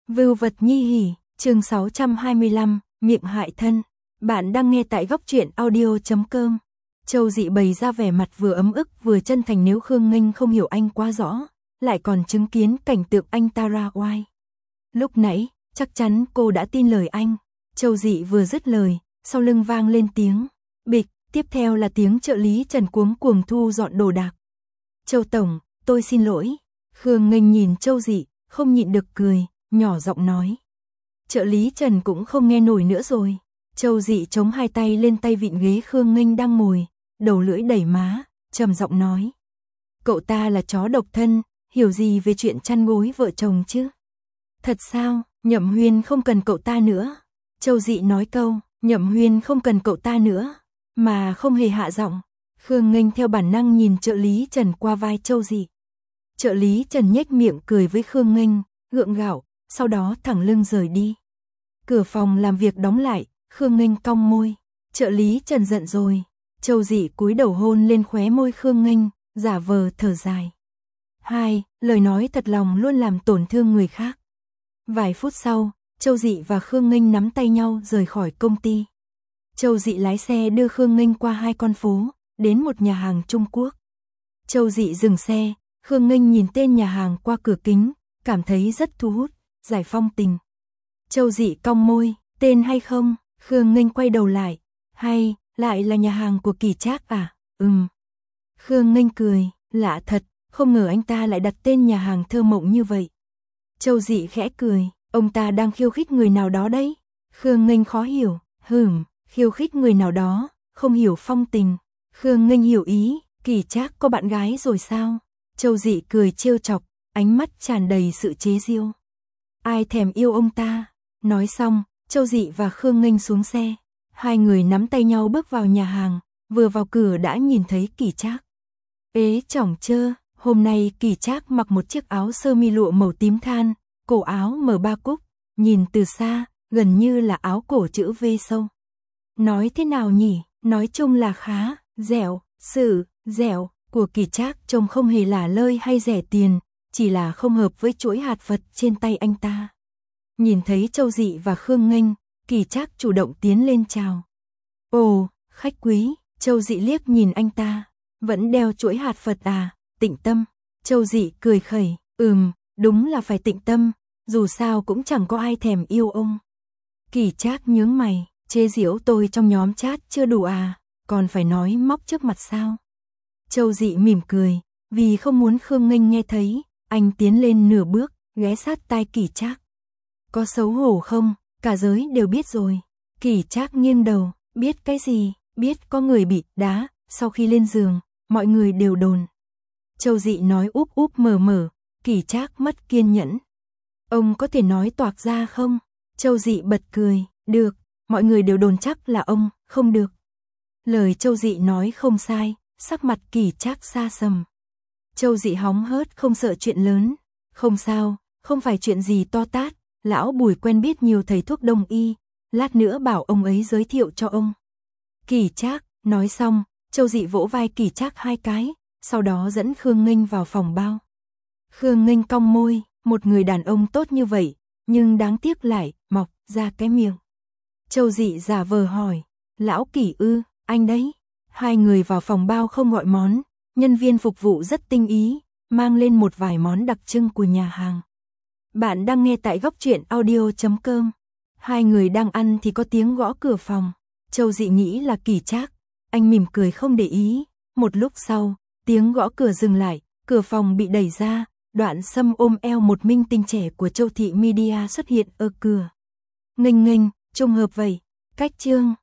Vưu vật nhi hỉ, chương 625, miệng hại thân. Bạn đang nghe tại góc truyện audio.com. Châu Dị bày ra vẻ mặt vừa ấm ức vừa chân thành, nếu Khương Nghênh không hiểu anh quá rõ, lại còn chứng kiến cảnh tượng anh ta ra oai. Lúc nãy, chắc chắn cô đã tin lời anh. Châu Dị vừa dứt lời, sau lưng vang lên tiếng bịch, tiếp theo là tiếng trợ lý Trần cuống cuồng thu dọn đồ đạc. Châu Tổng, tôi xin lỗi. Khương Nghênh nhìn Châu Dị, không nhịn được cười, nhỏ giọng nói. Trợ lý Trần cũng không nghe nổi nữa rồi. Châu Dị chống hai tay lên tay vịn ghế Khương Nghênh đang ngồi, đầu lưỡi đẩy má, trầm giọng nói. Cậu ta là chó độc thân, hiểu gì về chuyện chăn gối vợ chồng chứ? Thật sao, Nhậm Huyên không cần cậu ta nữa. Châu Dị nói câu, Nhậm Huyên không cần cậu ta nữa, mà không hề hạ giọng. Khương Nghênh theo bản năng nhìn trợ lý Trần qua vai Châu Dị. Trợ lý Trần nhếch miệng cười với Khương Nghênh, gượng gạo, sau đó thẳng lưng rời đi. Cửa phòng làm việc đóng lại, Khương Nghênh cong môi. Trợ lý Trần giận rồi. Châu Dị cúi đầu hôn lên khóe môi Khương Nghênh, giả vờ thở dài. Lời nói thật lòng luôn làm tổn thương người khác. Vài phút sau, Châu Dị và Khương Nghênh nắm tay nhau rời khỏi công ty. Châu Dị lái xe đưa Khương Nghênh qua 2 con phố, đến một nhà hàng Trung Quốc. Châu Dị dừng xe, Khương Nghênh nhìn tên nhà hàng qua cửa kính, cảm thấy rất thu hút, Giải Phong Tình. Châu Dị cong môi, tên hay không? Khương Nghênh quay đầu lại, hay, lại là nhà hàng của Kỳ Trác à? Khương Nghênh cười, lạ thật, không ngờ anh ta lại đặt tên nhà hàng thơ mộng như vậy. Châu Dị khẽ cười, ông ta đang khiêu khích người nào đó đấy. Khương Nghênh khó hiểu, khiêu khích người nào đó, không hiểu Phong Tình. Khương Nghênh hiểu ý, Kỳ Trác có bạn gái rồi sao? Châu Dị cười trêu chọc, ánh mắt tràn đầy sự chế giễu. Ai thèm yêu ông ta? Nói xong, Châu Dị và Khương Nghênh xuống xe. Hai người nắm tay nhau bước vào nhà hàng, vừa vào cửa đã nhìn thấy Kỳ Trác. Ế chỏng chơ, hôm nay Kỳ Trác mặc một chiếc áo sơ mi lụa màu tím than, cổ áo mở 3 cúc, nhìn từ xa, gần như là áo cổ chữ V sâu. Nói thế nào nhỉ, nói chung là khá, dẻo của Kỳ Trác trông không hề lả lơi hay rẻ tiền, chỉ là không hợp với chuỗi hạt Phật trên tay anh ta. Nhìn thấy Châu Dị và Khương Nghênh, Kỳ Trác chủ động tiến lên chào. Ồ, khách quý. Châu Dị liếc nhìn anh ta, vẫn đeo chuỗi hạt Phật à? Tịnh tâm. Châu Dị cười khẩy, đúng là phải tịnh tâm, dù sao cũng chẳng có ai thèm yêu ông. Kỳ Trác nhướng mày, chế giễu tôi trong nhóm chat chưa đủ à, còn phải nói móc trước mặt sao? Châu Dị mỉm cười, vì không muốn Khương Nghênh nghe thấy, anh tiến lên nửa bước, ghé sát tai Kỳ Trác. Có xấu hổ không? Cả giới đều biết rồi. Kỳ Trác nghiêng đầu, biết cái gì? Biết có người bị đá, sau khi lên giường, mọi người đều đồn. Châu Dị nói úp úp mở mở, Kỳ Trác mất kiên nhẫn. Ông có thể nói toạc ra không? Châu Dị bật cười, được, mọi người đều đồn chắc là ông, không được. Lời Châu Dị nói không sai, sắc mặt Kỳ Trác xa sầm. Châu Dị hóng hớt không sợ chuyện lớn. Không sao, không phải chuyện gì to tát, lão Bùi quen biết nhiều thầy thuốc đông y, lát nữa bảo ông ấy giới thiệu cho ông. Kỳ Trác, nói xong, Châu Dị vỗ vai Kỳ Trác 2 cái, sau đó dẫn Khương Nghênh vào phòng bao. Khương Nghênh cong môi, một người đàn ông tốt như vậy, nhưng đáng tiếc lại, mọc ra cái miệng. Châu Dị giả vờ hỏi, lão Kỳ ư, anh đấy. Hai người vào phòng bao không gọi món, nhân viên phục vụ rất tinh ý, mang lên một vài món đặc trưng của nhà hàng. Bạn đang nghe tại góc truyện audio.com. Hai người đang ăn thì có tiếng gõ cửa phòng. Châu Dị nghĩ là Kỳ Trác, anh mỉm cười không để ý. Một lúc sau, tiếng gõ cửa dừng lại, cửa phòng bị đẩy ra, Đoạn Sâm ôm eo một minh tinh trẻ của Châu Thị Media xuất hiện ở cửa. Nghênh, trùng hợp vậy. Cách chương